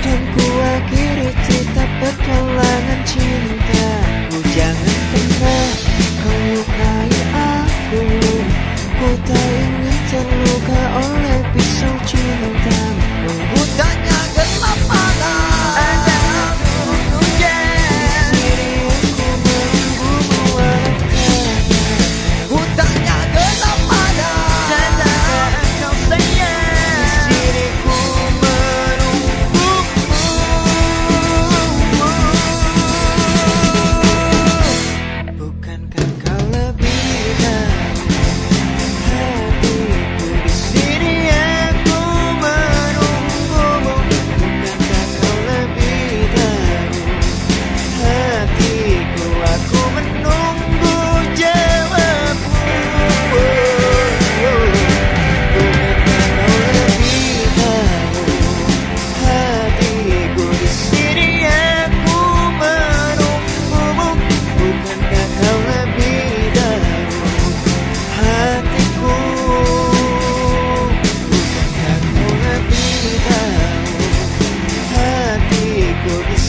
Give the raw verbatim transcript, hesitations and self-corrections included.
Dan ku akhiri cerita petualangan cintaku. Jangan pernah kau lukai aku. Ku tak ingin terluka oleh pisau cintamu. Hutannya gelap malam, Ada hujan. di sini aku menunggumu walau Hutannya gelap malam, tanah engkau sayang. Di sini ku menunggumu. Bukankah kau lebih tahu hatiku di sini aku menunggumu. Bukankah kau lebih tahu hatiku aku menunggu jawabmu. Bukankah kau lebih tahu hatiku di sini aku menunggumu. Bukankah kau lebih tahu hatiku. Bukankah kau lebih tahu hatiku di